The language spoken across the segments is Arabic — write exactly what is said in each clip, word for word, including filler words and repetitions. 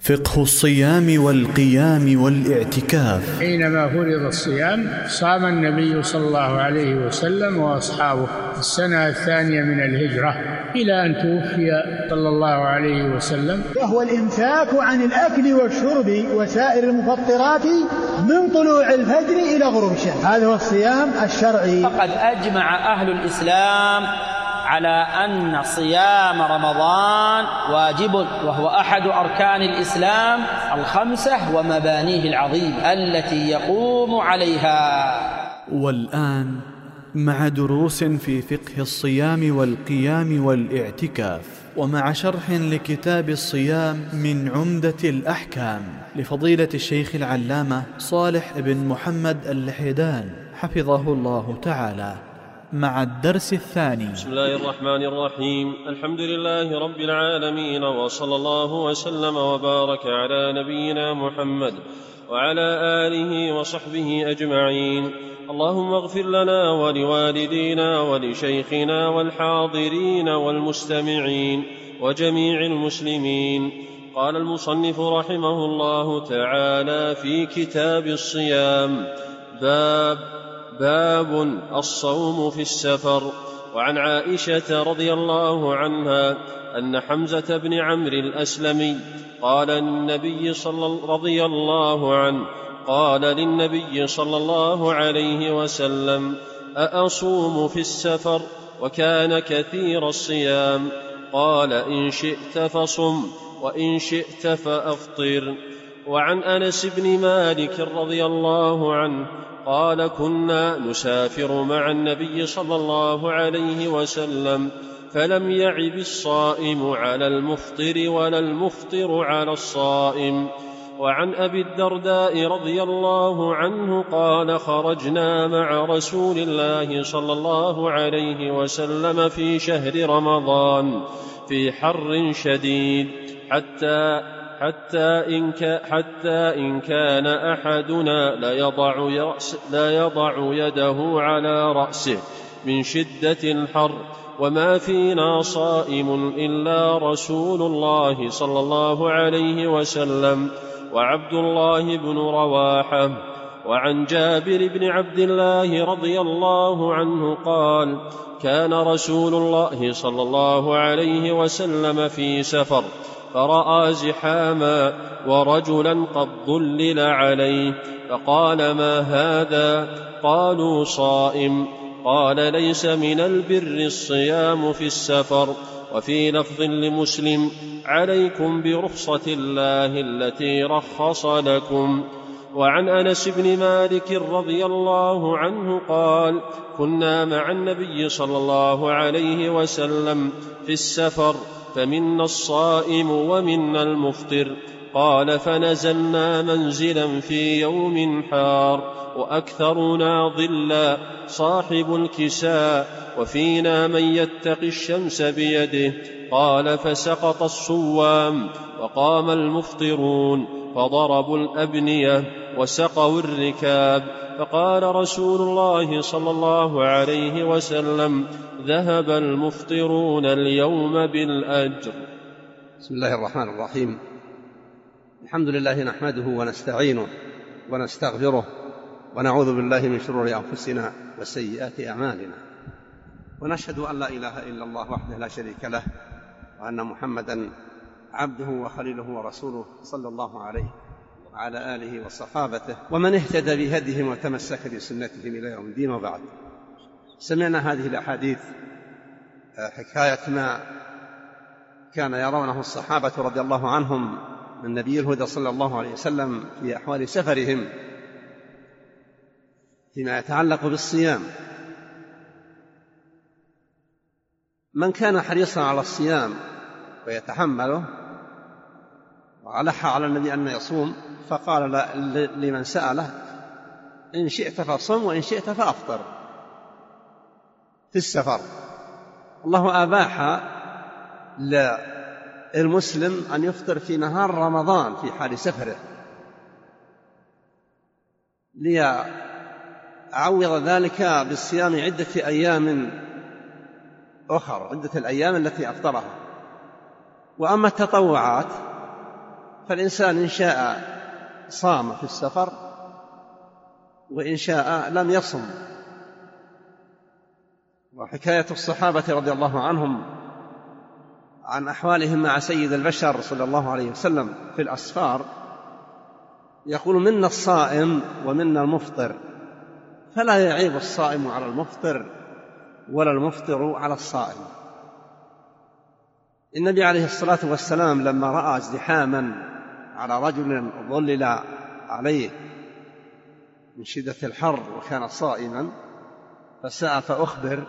فقه الصيام والقيام والاعتكاف. حينما فرض الصيام صام النبي صلى الله عليه وسلم وأصحابه السنة الثانية من الهجرة إلى أن توفي صلى الله عليه وسلم، وهو الإمساك عن الأكل والشرب وسائر المفطرات من طلوع الفجر إلى غروب الشمس. هذا هو الصيام الشرعي. فقد أجمع أهل الإسلام على أن صيام رمضان واجب، وهو أحد أركان الإسلام الخمسة ومبانيه العظيمة التي يقوم عليها. والآن مع دروس في فقه الصيام والقيام والاعتكاف، ومع شرح لكتاب الصيام من عمدة الأحكام لفضيلة الشيخ العلامة صالح بن محمد اللحيدان حفظه الله تعالى، مع الدرس الثاني. بسم الله الرحمن الرحيم. الحمد لله رب العالمين، وصلى الله وسلم وبارك على نبينا محمد وعلى آله وصحبه أجمعين. اللهم اغفر لنا ولوالدينا ولشيخنا والحاضرين والمستمعين وجميع المسلمين. قال المصنف رحمه الله تعالى في كتاب الصيام: باب باب الصوم في السفر. وعن عائشة رضي الله عنها أن حمزة بن عمرو الأسلمي قال النبي صلى رضي الله عنه قال للنبي صلى الله عليه وسلم: أأصوم في السفر؟ وكان كثير الصيام. قال: إن شئت فصم وإن شئت فأفطر. وعن أنس بن مالك رضي الله عنه قال: كنا نسافر مع النبي صلى الله عليه وسلم، فلم يعب الصائم على المفطر ولا المفطر على الصائم. وعن أبي الدرداء رضي الله عنه قال: خرجنا مع رسول الله صلى الله عليه وسلم في شهر رمضان في حر شديد، حتى حتى إن, حتى إن كان أحدنا لا يضع, لا يضع يده على رأسه من شدة الحر، وما فينا صائم إلا رسول الله صلى الله عليه وسلم وعبد الله بن رواحة. وعن جابر بن عبد الله رضي الله عنه قال: كان رسول الله صلى الله عليه وسلم في سفر، فرأى زحاما ورجلا قد ظلل عليه، فقال: ما هذا؟ قالوا: صائم. قال: ليس من البر الصيام في السفر. وفي لفظ لمسلم: عليكم برخصة الله التي رخص لكم. وعن أنس بن مالك رضي الله عنه قال: كنا مع النبي صلى الله عليه وسلم في السفر، فمنا الصائم ومنا المفطر. قال: فنزلنا منزلا في يوم حار، وأكثرنا ظلا صاحب الكساء، وفينا من يتقي الشمس بيده. قال: فسقط الصوام وقام المفطرون، فضربوا الأبنية وسقوا الركاب. فقال رسول الله صلى الله عليه وسلم: ذهب المفطرون اليوم بالأجر. بسم الله الرحمن الرحيم. الحمد لله نحمده ونستعينه ونستغفره، ونعوذ بالله من شرور أنفسنا وسيئات أعمالنا، ونشهد أن لا إله إلا الله وحده لا شريك له، وأن محمدا عبده وخليله ورسوله صلى الله عليه وعلى آله وصحابته ومن اهتدى بهديهم وتمسك بسنتهم إلى يوم الدين. وبعد، سمعنا هذه الأحاديث حكاية ما كان يرونه الصحابة رضي الله عنهم من نبي الهدى صلى الله عليه وسلم في أحوال سفرهم فيما يتعلق بالصيام. من كان حريصا على الصيام ويتحمله وألح على النبي أن يصوم، فقال لمن سأله: إن شئت فصم وإن شئت فأفطر في السفر. الله أباح للمسلم أن يفطر في نهار رمضان في حال سفره ليعوض ذلك بالصيام عدة أيام أخر، عدة الأيام التي أفطرها. وأما التطوعات فالإنسان إن شاء صام في السفر وإن شاء لم يصم. وحكاية الصحابة رضي الله عنهم عن أحوالهم مع سيد البشر صلى الله عليه وسلم في الأسفار، يقول: منا الصائم ومنا المفطر، فلا يعيب الصائم على المفطر ولا المفطر على الصائم. النبي عليه الصلاة والسلام لما رأى ازدحاما على رجل ظلل عليه من شدة الحر وكان صائما فسأل فأخبر،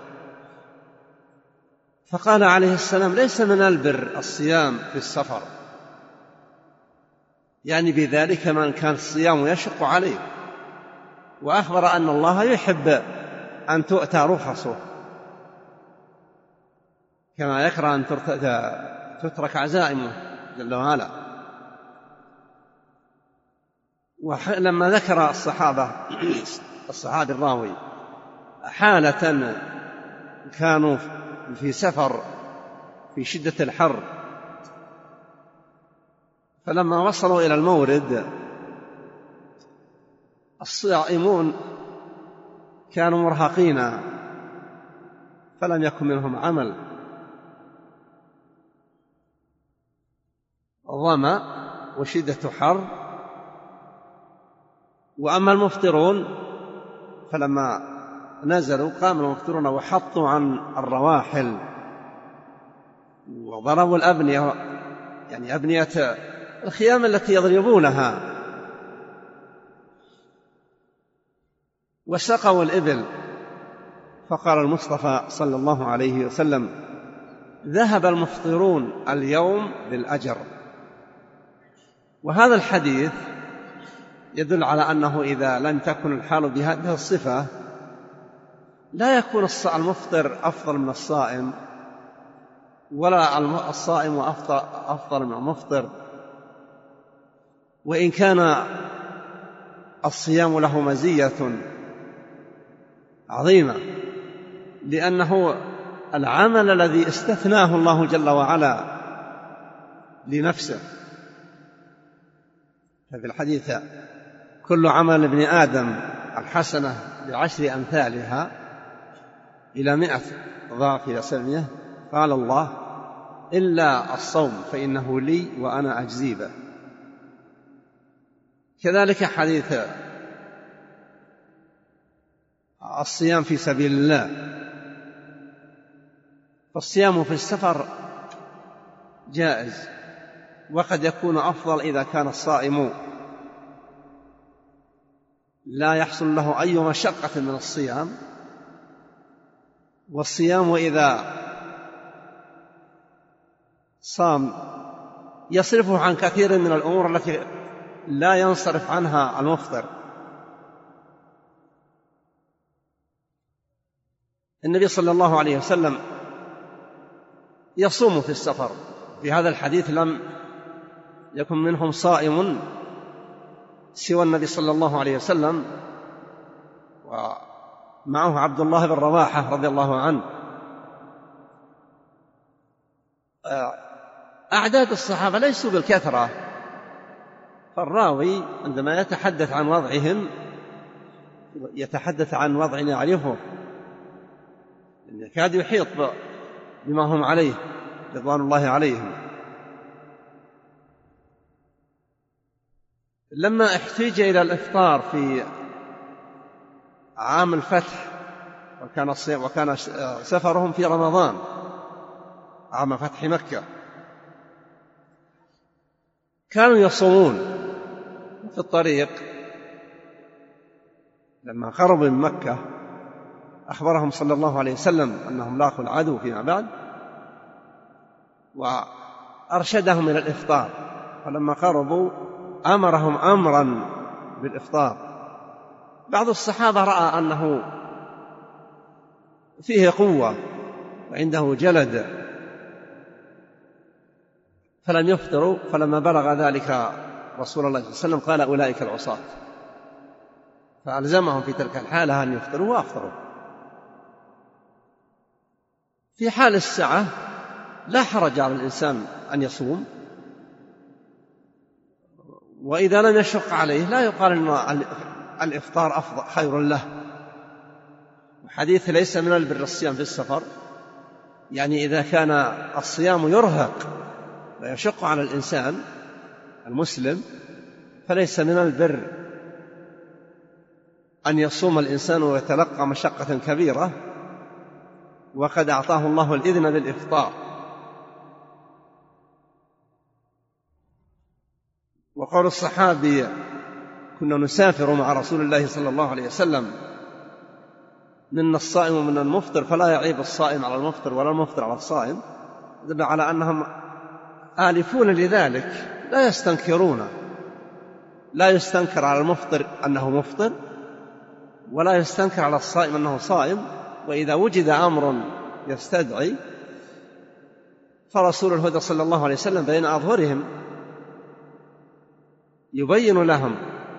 فقال عليه السلام: ليس من البر الصيام في السفر، يعني بذلك من كان الصيام يشق عليه، وأخبر أن الله يحب أن تؤتى رخصه كما يكره أن تترك عزائمه جل وعلا. ولما ذكر الصحابة الصحابي الراوي حالة كانوا في سفر في شدة الحر، فلما وصلوا إلى المورد الصائمون كانوا مرهقين فلم يكن منهم عمل، ظمأ وشدة حر. وأما المفطرون فلما نزلوا قام المفطرون وحطوا عن الرواحل وضربوا الأبنية، يعني أبنية الخيام التي يضربونها، وسقوا الإبل. فقال المصطفى صلى الله عليه وسلم: ذهب المفطرون اليوم بالأجر. وهذا الحديث يدل على أنه إذا لم تكن الحال بهذه الصفة لا يكون المفطر أفضل من الصائم، ولا الصائم أفضل من المفطر. وإن كان الصيام له مزية عظيمة، لأنه العمل الذي استثناه الله جل وعلا لنفسه. ففي الحديث: كل عمل ابن آدم الحسنة بعشر أمثالها إلى مئة ضعف إلى سبعمائة، قال الله: إلا الصوم فإنه لي وأنا أجزي به. كذلك حديث الصيام في سبيل الله، فالصيام في السفر جائز، وقد يكون أفضل إذا كان الصائم لا يحصل له أي مشقة من الصيام. والصيام إذا صام يصرفه عن كثير من الأمور التي لا ينصرف عنها المفطر. النبي صلى الله عليه وسلم يصوم في السفر. في هذا الحديث لم يكن منهم صائم سوى النبي صلى الله عليه وسلم، ومعه عبد الله بن رواحة رضي الله عنه. أعداد الصحابة ليسوا بالكثرة، فالراوي عندما يتحدث عن وضعهم يتحدث عن وضع يعرفه، يكاد يحيط بما هم عليه رضوان الله عليهم. لما احتاج إلى الإفطار في عام الفتح، وكان وكان سفرهم في رمضان عام فتح مكة، كانوا يصومون في الطريق. لما قربوا من مكة أخبرهم صلى الله عليه وسلم أنهم لاقوا العدو فيما بعد، وأرشدهم إلى الإفطار. فلما قربوا أمرهم أمرا بالإفطار. بعض الصحابة رأى أنه فيه قوة وعنده جلد فلم يفطروا. فلما بلغ ذلك رسول الله صلى الله عليه وسلم قال: أولئك العصاة، فألزمهم في تلك الحالة أن يفطروا وأفطروا. في حال السعة لا حرج على الإنسان أن يصوم، وإذا لم يشق عليه لا يقال أن الإفطار أفضل خير له. حديث ليس من البر الصيام في السفر، يعني إذا كان الصيام يرهق ويشق على الإنسان المسلم فليس من البر أن يصوم الإنسان ويتلقى مشقة كبيرة وقد أعطاه الله الإذن بالإفطار. وقول الصحابي كنا نسافر مع رسول الله صلى الله عليه وسلم منا الصائم ومنا المفطر فلا يعيب الصائم على المفطر ولا المفطر على الصائم، دل على أنهم آلفون لذلك لا يستنكرون، لا يستنكر على المفطر أنه مفطر ولا يستنكر على الصائم أنه صائم. وإذا وجد أمر يستدعي فرسول الهدى صلى الله عليه وسلم بين أظهرهم يبين لهم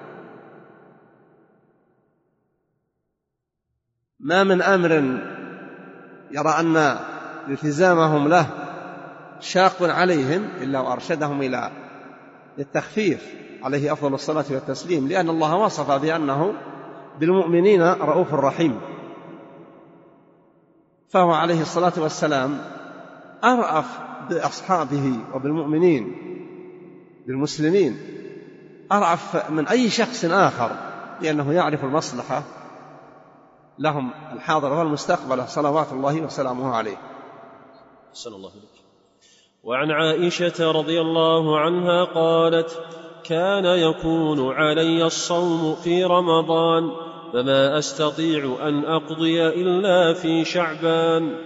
ما من أمر يرى أن التزامهم له شاق عليهم إلا وأرشدهم إلى التخفيف عليه أفضل الصلاة والتسليم، لأن الله وصف بأنه بالمؤمنين رؤوف رحيم، فهو عليه الصلاة والسلام أرأف بأصحابه وبالمؤمنين بالمسلمين أرأف من أي شخص آخر، لأنه يعرف المصلحة لهم الحاضر والمستقبل صلوات الله وسلامه عليه. صلى الله عليه وسلم. وعن عائشة رضي الله عنها قالت: كان يكون علي الصوم في رمضان فما أستطيع أن أقضي إلا في شعبان.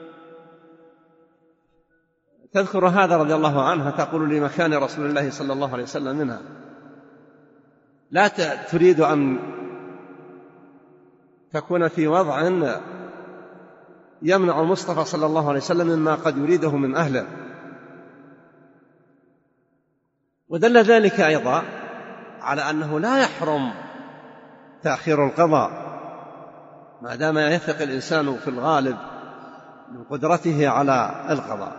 تذكر هذا رضي الله عنها تقول لمكان رسول الله صلى الله عليه وسلم منها، لا تريد أن تكون في وضع يمنع المصطفى صلى الله عليه وسلم مما قد يريده من أهله. ودل ذلك أيضا على أنه لا يحرم تأخير القضاء ما دام يثق الإنسان في الغالب من قدرته على القضاء،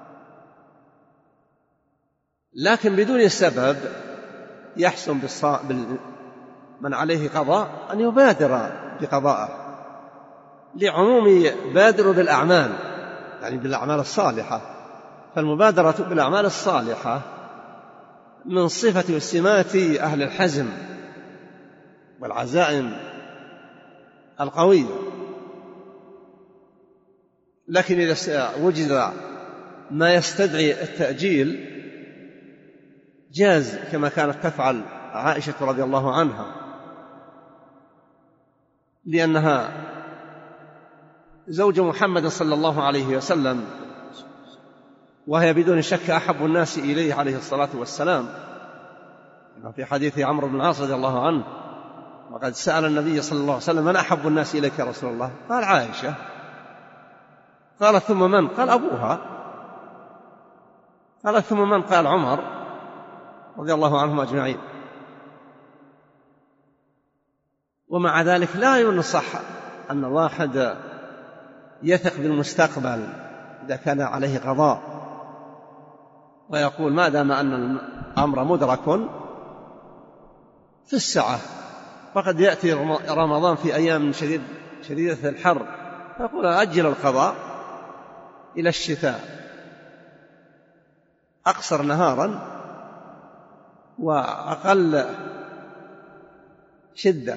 لكن بدون سبب يحسن من عليه قضاء أن يبادر بقضاءه، لعموم بادر بالأعمال، يعني بالأعمال الصالحة، فالمبادرة بالأعمال الصالحة من صفة وسمات أهل الحزم والعزائم القوية. لكن إذا وجد ما يستدعي التأجيل جاز، كما كانت تفعل عائشة رضي الله عنها، لأنها زوج محمد صلى الله عليه وسلم، وهي بدون شك أحب الناس إليه عليه الصلاة والسلام. في حديث عمرو بن العاص رضي الله عنه وقد سأل النبي صلى الله عليه وسلم: من أحب الناس إليك يا رسول الله؟ قال: عائشة. قال: ثم من؟ قال: أبوها. قال: ثم من؟ قال: عمر رضي الله عنهم أجمعين. ومع ذلك لا ينصح أن الواحد يثق بالمستقبل إذا كان عليه قضاء ويقول ما دام أن الأمر مدرك في السعة، فقد يأتي رمضان في أيام شديد شديدة الحر فيقول أجل القضاء إلى الشتاء، أقصر نهارا وأقل شدة.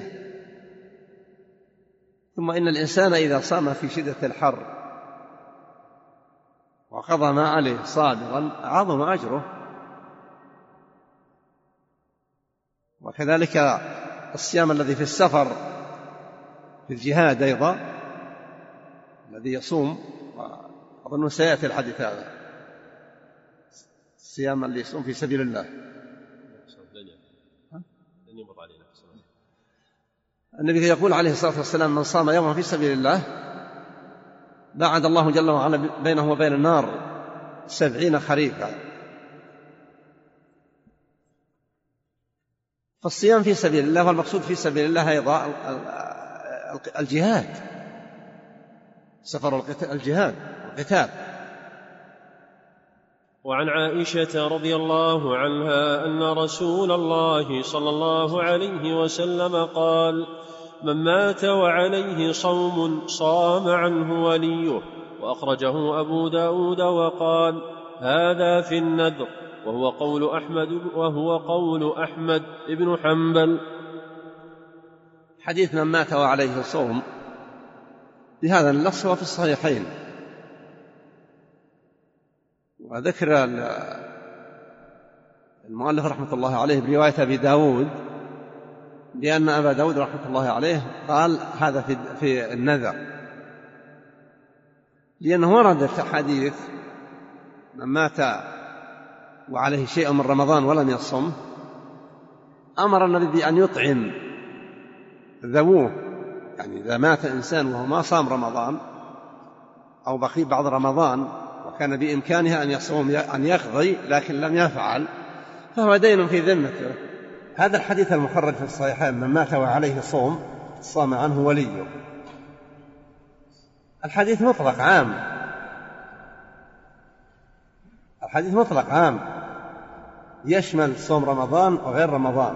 ثم إن الإنسان إذا صام في شدة الحر وقضى ما عليه صابرا عظم أجره. وكذلك الصيام الذي في السفر في الجهاد أيضا الذي يصوم، وأظن سيأتي الحديث هذا، الصيام اللي يصوم في سبيل الله. النبي يقول عليه الصلاة والسلام: من صام يوما في سبيل الله بعد الله جل وعلا بينه وبين النار سبعين خريفا. فالصيام في سبيل الله، والمقصود في سبيل الله أيضا الجهاد، سفر الجهاد القتال. وعن عائشة رضي الله عنها أن رسول الله صلى الله عليه وسلم قال: من مات وعليه صوم صام عنه وليه. وأخرجه أبو داود وقال: هذا في النذر، وهو قول أحمد, وهو قول أحمد بن حنبل. حديث من مات وعليه صوم بهذا النص وفي الصحيحين. وذكر المؤلف رحمة الله عليه برواية أبي داود لأن أبا داود رحمة الله عليه قال هذا في, في النذر، لأنه وردت حديث من مات وعليه شيء من رمضان ولم يصم أمر النبي بأن يطعم ذووه، يعني إذا مات إنسان وهو ما صام رمضان أو بقي بعض رمضان وكان بإمكانه أن يصوم أن يقضي لكن لم يفعل فهو دين في ذمته. هذا الحديث المخرج في الصحيحين: من مات وعليه صوم صام عنه وليه. الحديث مطلق عام، الحديث مطلق عام يشمل صوم رمضان وغير رمضان.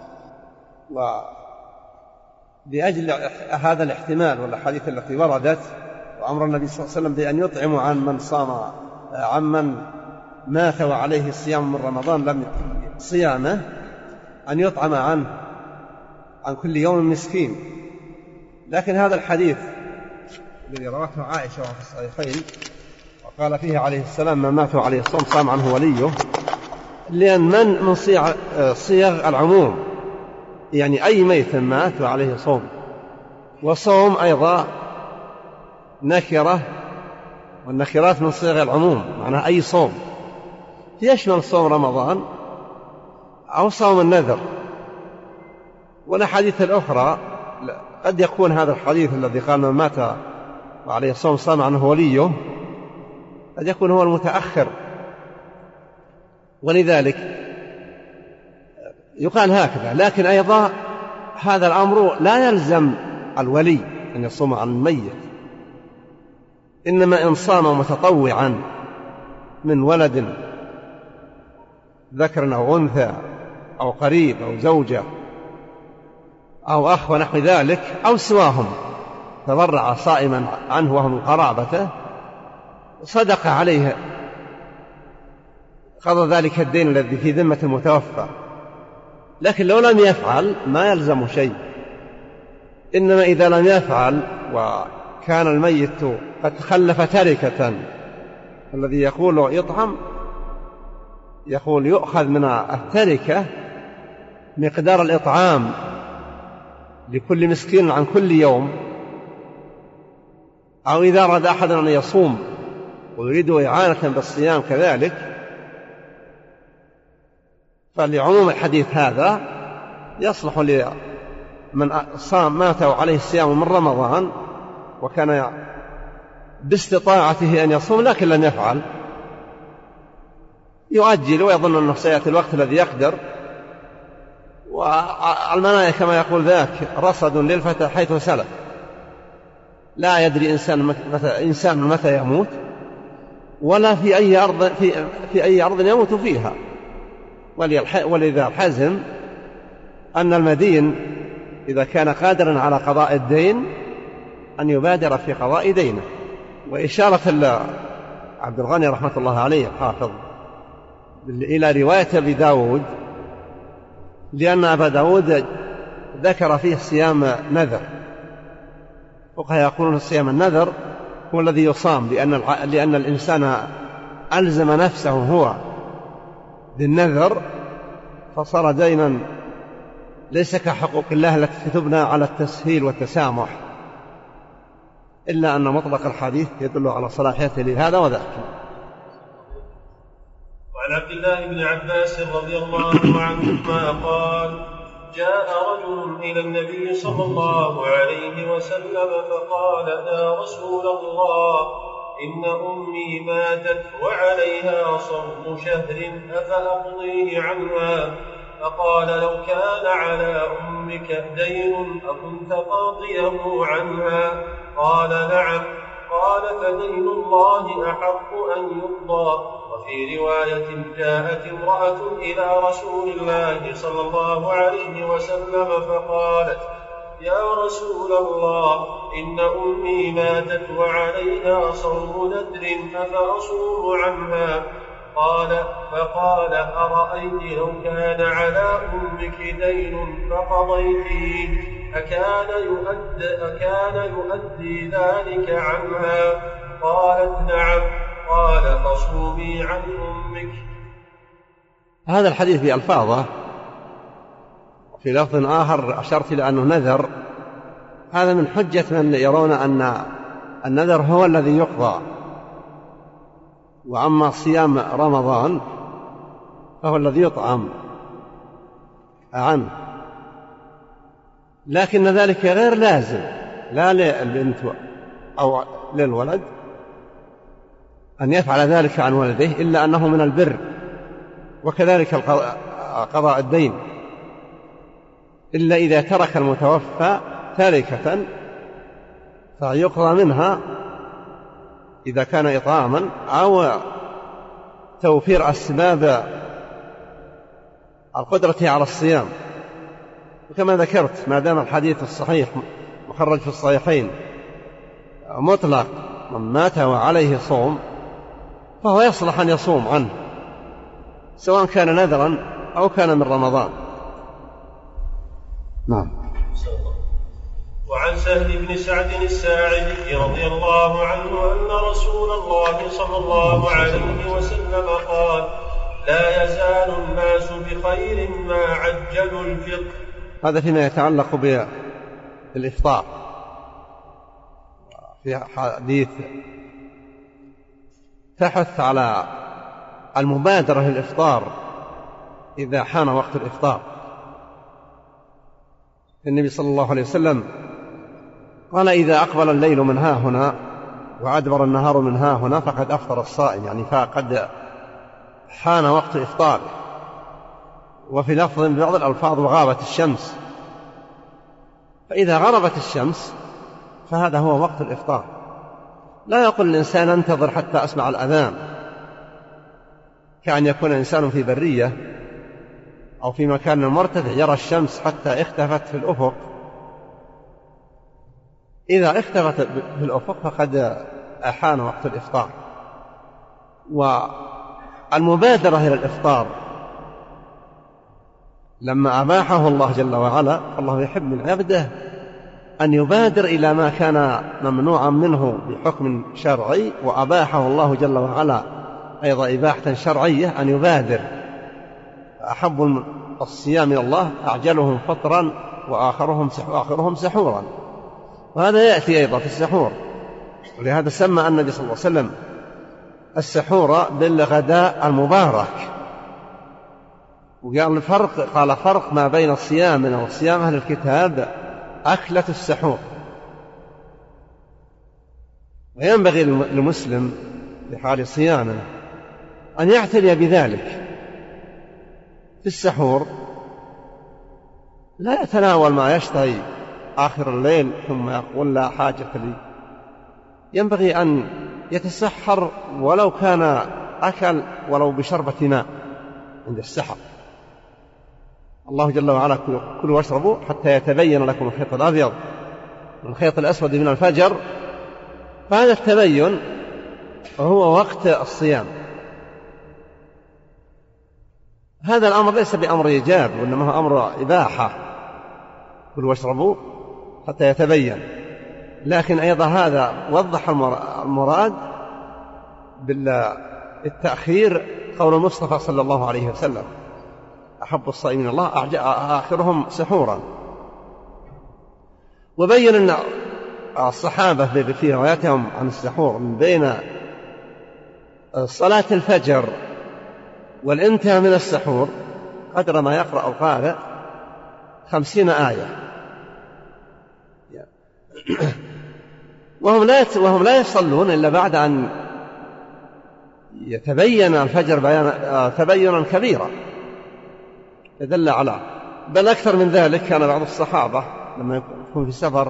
ولأجل هذا الاحتمال والأحاديث التي وردت وأمر النبي صلى الله عليه وسلم بأن يطعم عن من صام عن من مات وعليه الصيام من رمضان لم صيامه، أن يطعم عنه عن كل يوم مسكين. لكن هذا الحديث الذي رواه عائشة في الصحيحين وقال فيه عليه السلام: من مات وعليه الصوم صام عنه وليه، لأن من من صيغ العموم، يعني أي ميت مات وعليه صوم. وصوم أيضا نكرة، والنكرات من صيغ العموم، معناها أي صوم يشمل صوم رمضان أو صوم النذر. والأحاديث الأخرى قد يكون هذا الحديث الذي قال من مات وعليه الصوم صام عنه وليه قد يكون هو المتأخر، ولذلك يقال هكذا. لكن أيضا هذا الأمر لا يلزم الولي أن يصوم عن الميت، إنما إن صام متطوعا من ولد ذكر أو أنثى أو قريب أو زوجة أو أخ ونحو ذلك أو سواهم، تضرع صائما عنه وهو من قرابته، صدق عليه قضى ذلك الدين الذي في ذمة المتوفى. لكن لو لم يفعل ما يلزم شيء، إنما إذا لم يفعل وكان الميت قد خلف تركة، الذي يقول يطعم يقول يؤخذ من التركة مقدار الإطعام لكل مسكين عن كل يوم، أو إذا أراد أحد أن يصوم ويريد إعانة بالصيام كذلك، فلعموم الحديث هذا يصلح لمن صام مات وعليه الصيام من رمضان وكان باستطاعته أن يصوم لكن لم يفعل، يؤجل ويظن أنه سيأتي الوقت الذي يقدر. والمنايا كما يقول ذاك رصد للفتى حيث سلف، لا يدري إنسان متى, إنسان متى يموت ولا في أي أرض, في, في أي أرض يموت فيها. ولذا حزم أن المدين إذا كان قادرا على قضاء الدين أن يبادر في قضاء دينه. وإشارة عبد الغني رحمة الله عليه حافظ إلى رواية أبي داود، لأن أبا داود ذكر فيه صيام نذر، وقد يقولون صيام النذر هو الذي يصام، لأن, لأن الإنسان ألزم نفسه هو بالنذر فصار دينا ليس كحقوق الله التي تبنى على التسهيل والتسامح، إلا أن مطلق الحديث يدل على صلاحيته لهذا وذاك. وعن عبد الله بن عباس رضي الله عنهما قال: جاء رجل إلى النبي صلى الله عليه وسلم فقال: يا رسول الله، إن أمي ماتت وعليها صوم شهر أفأقضيه عنها؟ فقال: لو كان على أمك دين أكنت قاضيه عنها؟ قال: نعم. قال: فدين الله أحق أن يقضى، وفي رواية جاءت امرأة إلى رسول الله صلى الله عليه وسلم فقالت يا رسول الله إن أمي ماتت وعليها صوم ندر أفأصوم عنها؟ قال فقال أرأيت لو كان على أمك دين فقضيتيه أكان يؤدي, أكان يؤدي ذلك عنها؟ قالت نعم. قال فصومي عن أمك. هذا الحديث بألفاظه في لفظ آخر أشرت إلى أنه نذر. هذا من حجة من يرون أن النذر هو الذي يقضى، وأما صيام رمضان فهو الذي يطعم عنه، لكن ذلك غير لازم لا للبنت أو للولد أن يفعل ذلك عن ولده، إلا أنه من البر، وكذلك قضاء الدين، إلا إذا ترك المتوفى تاركة فيقضى منها إذا كان إطعاما أو توفير أسباب القدرة على الصيام. وكما ذكرت ما دام الحديث الصحيح مخرج في الصحيحين مطلق من مات وعليه صوم فهو يصلح أن يصوم عنه سواء كان نذرا أو كان من رمضان. نعم. وعن سهل بن سعد الساعدي رضي الله عنه أن رسول الله صلى الله عليه وسلم قال لا يزال الناس بخير ما عجلوا الفطر. هذا فيما يتعلق بالإفطار. في حديث تحث على المبادرة للإفطار إذا حان وقت الإفطار. النبي صلى الله عليه وسلم قال إذا أقبل الليل من ها هنا وأدبر النهار من ها هنا فقد أفطر الصائم، يعني فقد حان وقت إفطاره. وفي لفظ ببعض الألفاظ وغابت الشمس، فإذا غربت الشمس فهذا هو وقت الإفطار. لا يقول الإنسان انتظر حتى أسمع الأذان، كأن يكون الإنسان في برية أو في مكان مرتفع يرى الشمس حتى اختفت في الأفق. إذا اختفت في الأفق فقد أحان وقت الإفطار. والمبادرة إلى الإفطار لما أباحه الله جل وعلا، الله يحب من عبده أن يبادر إلى ما كان ممنوعا منه بحكم شرعي، وأباحه الله جل وعلا أيضا إباحة شرعية أن يبادر. أحب الصيام إلى الله أعجلهم فطرا وآخرهم وآخرهم سحورا، وهذا يأتي أيضا في السحور. ولهذا سمى النبي صلى الله عليه وسلم السحور بالغداء المبارك. وقال الفرق قال فرق ما بين صيامنا وصيام أهل الكتاب أكلة السحور. وينبغي للمسلم لحال صيامه أن يعتني بذلك. في السحور لا يتناول ما يشتهي آخر الليل ثم يقول لا حاجة لي. ينبغي أن يتسحر ولو كان أكل ولو بشربة ماء عند السحر. الله جل وعلا كلوا واشربوا حتى يتبين لكم الخيط الأبيض من الخيط الأسود من الفجر. فهذا التبين هو وقت الصيام. هذا الأمر ليس بأمر إيجاب، وإنما هو أمر إباحة، كلوا واشربوا حتى يتبين. لكن أيضا هذا وضح المراد بالتأخير قول المصطفى صلى الله عليه وسلم أحب الصائمين الله آخرهم سحورا. وبين أن الصحابة في رواياتهم عن السحور من بين صلاة الفجر والانتهاء من السحور قدر ما يقرأ القارئ خمسين آية، وهم لا وهم لا يصلون إلا بعد أن يتبين الفجر بيان تبينا كبيرا يدل على. بل أكثر من ذلك كان بعض الصحابة لما يكون في سفر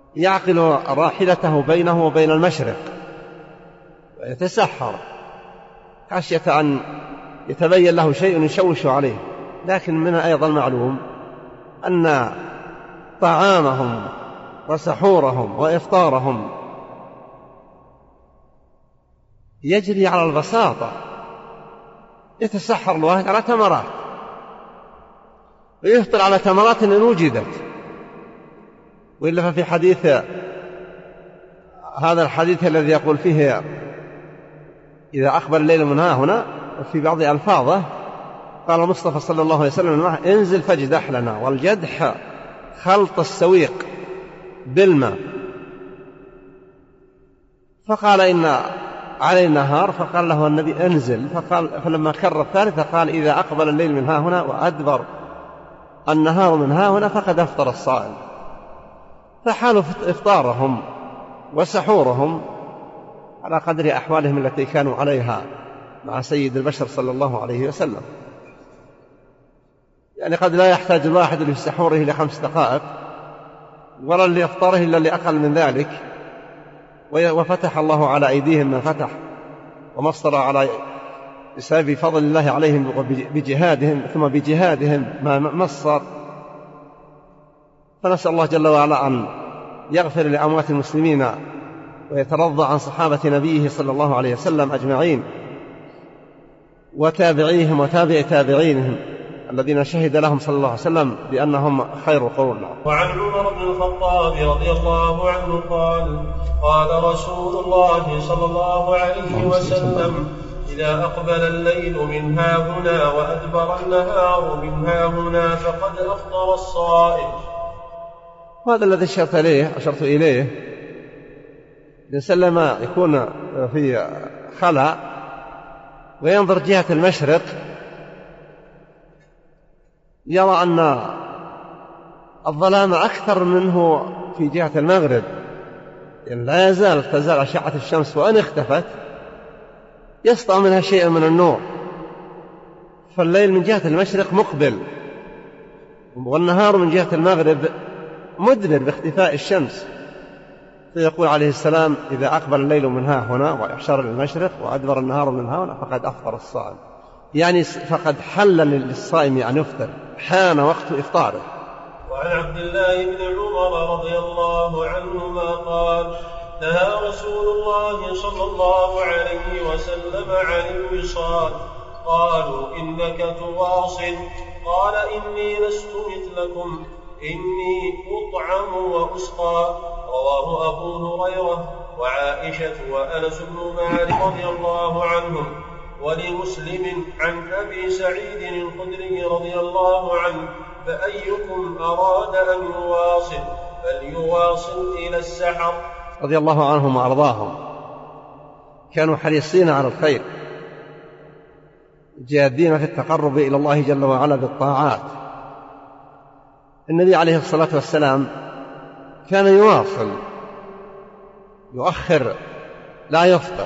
يعقل راحلته بينه وبين المشرق ويتسحر خشية أن يتبين له شيء يشوش عليه. لكن من أيضا معلوم أن طعامهم وسحورهم وإفطارهم يجري على البساطة، يتسحر الواحد على تمرات ويفطر على تمرات إن وجدت. وإلا ففي حديث هذا الحديث الذي يقول فيه إذا أقبل الليل من ها هنا، وفي بعض ألفاظه قال المصطفى صلى الله عليه وسلم انزل فاجدح لنا، والجدح خلط السويق بالماء. فقال إن علي النهار، فقال له النبي انزل، فقال فلما كرر الثالثة قال إذا أقبل الليل من ها هنا وأدبر النهار من ها هنا فقد أفطر الصائم. فحال إفطارهم وسحورهم على قدر أحوالهم التي كانوا عليها مع سيد البشر صلى الله عليه وسلم. يعني قد لا يحتاج الواحد لسحوره لخمس دقائق ولا لإفطاره إلا لأقل من ذلك، وفتح الله على أيديهم ما فتح ومصر على بسبب فضل الله عليهم بجهادهم، ثم بجهادهم ما مصر. فنسأل الله جل وعلا أن يغفر لأموات المسلمين ويترضى عن صحابة نبيه صلى الله عليه وسلم أجمعين، وتابعيهم وتابع تابعينهم الذين شهد لهم صلى الله عليه وسلم بأنهم خير القرون. وعن عمر بن الخطاب رضي الله عنه قال قال رسول الله صلى الله عليه وسلم إذا أقبل الليل من ها هنا وأدبر النهار من ها هنا فقد أفطر الصائم. وهذا الذي أشرت إليه أشرت إليه الإنسان لما يكون في خلاء وينظر جهة المشرق يرى أن الظلام أكثر منه في جهة المغرب، يعني لا يزال تزال أشعة الشمس، وإن اختفت يسطع منها شيء من النور. فالليل من جهة المشرق مقبل، والنهار من جهة المغرب مدبر باختفاء الشمس. فيقول عليه السلام إذا أقبل الليل من ها هنا وإحشار للمشرق وأدبر النهار من ها هنا فقد أفطر الصائم، يعني فقد حل للصائم أن يفطر، حان وقت إفطاره. وعن عبد الله بن عمر رضي الله عنهما قال نهى رسول الله صلى الله عليه وسلم عن الوصال. قالوا إنك تواصل، قال إني لست مثلكم، إني أطعم وأسقى. رواه أبو هريرة وعائشة وأنس بن مالك رضي الله عنهم. ولمسلم عن أبي سعيد الخدري رضي الله عنه فأيكم أراد أن يواصل فليواصل إلى السحر. رضي الله عنهم وأرضاهم، كانوا حريصين على الخير، جادين في التقرب إلى الله جل وعلا بالطاعات. النبي عليه الصلاة والسلام كان يواصل، يؤخر لا يفطر،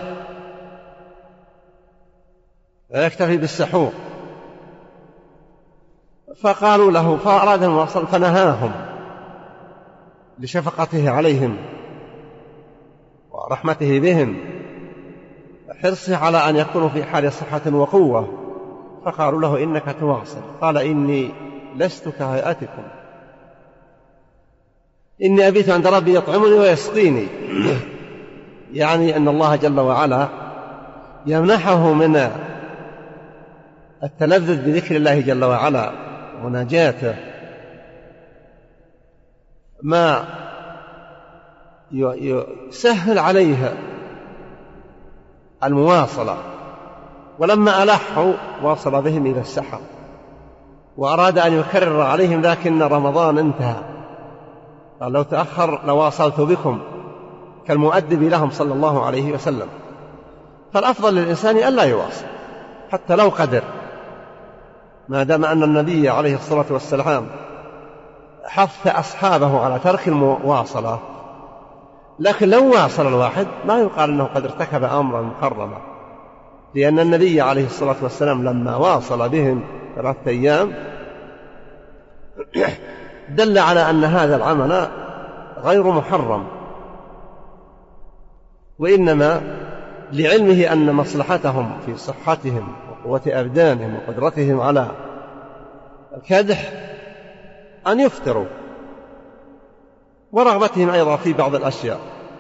لا يكتفي بالسحور. فقالوا له فأراد أن يواصل فنهاهم لشفقته عليهم ورحمته بهم، حرصه على أن يكونوا في حال صحة وقوة. فقالوا له إنك تواصل، قال إني لست كهيئتكم، إني أبيت عند ربي يطعمني ويسقيني. يعني أن الله جل وعلا يمنحه من التلذذ بذكر الله جل وعلا ومناجاته ما يسهل عليه المواصلة. ولما ألحوا واصل بهم إلى السحر، وأراد أن يكرر عليهم لكن رمضان انتهى، قال لو تأخر لواصلت بكم، كالمؤدب لهم صلى الله عليه وسلم. فالأفضل للإنسان أن لا يواصل حتى لو قدر، ما دام أن النبي عليه الصلاة والسلام حث أصحابه على ترك المواصلة. لكن لو واصل الواحد ما يقال أنه قد ارتكب أمرا محرما، لأن النبي عليه الصلاة والسلام لما واصل بهم ثلاثة أيام دل على أن هذا العمل غير محرم، وإنما لعلمه أن مصلحتهم في صحتهم وقوة أبدانهم وقدرتهم على الكدح أن يفطروا، ورغبتهم أيضا في بعض الأشياء.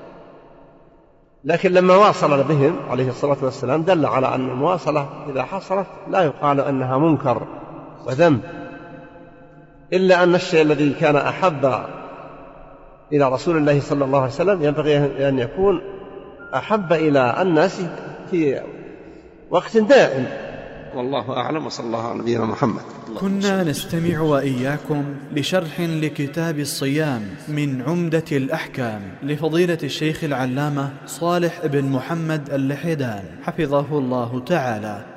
لكن لما واصل بهم عليه الصلاة والسلام دل على أن المواصلة إذا حصلت لا يقال أنها منكر وذنب، إلا أن الشيء الذي كان أحب إلى رسول الله صلى الله عليه وسلم ينبغي أن يكون أحب إلى الناس في وقت دائم. والله أعلم، وصلى الله على نبينا محمد. كنا نستمع وإياكم لشرح لكتاب الصيام من عمدة الأحكام لفضيلة الشيخ العلامة صالح بن محمد اللحيدان حفظه الله تعالى.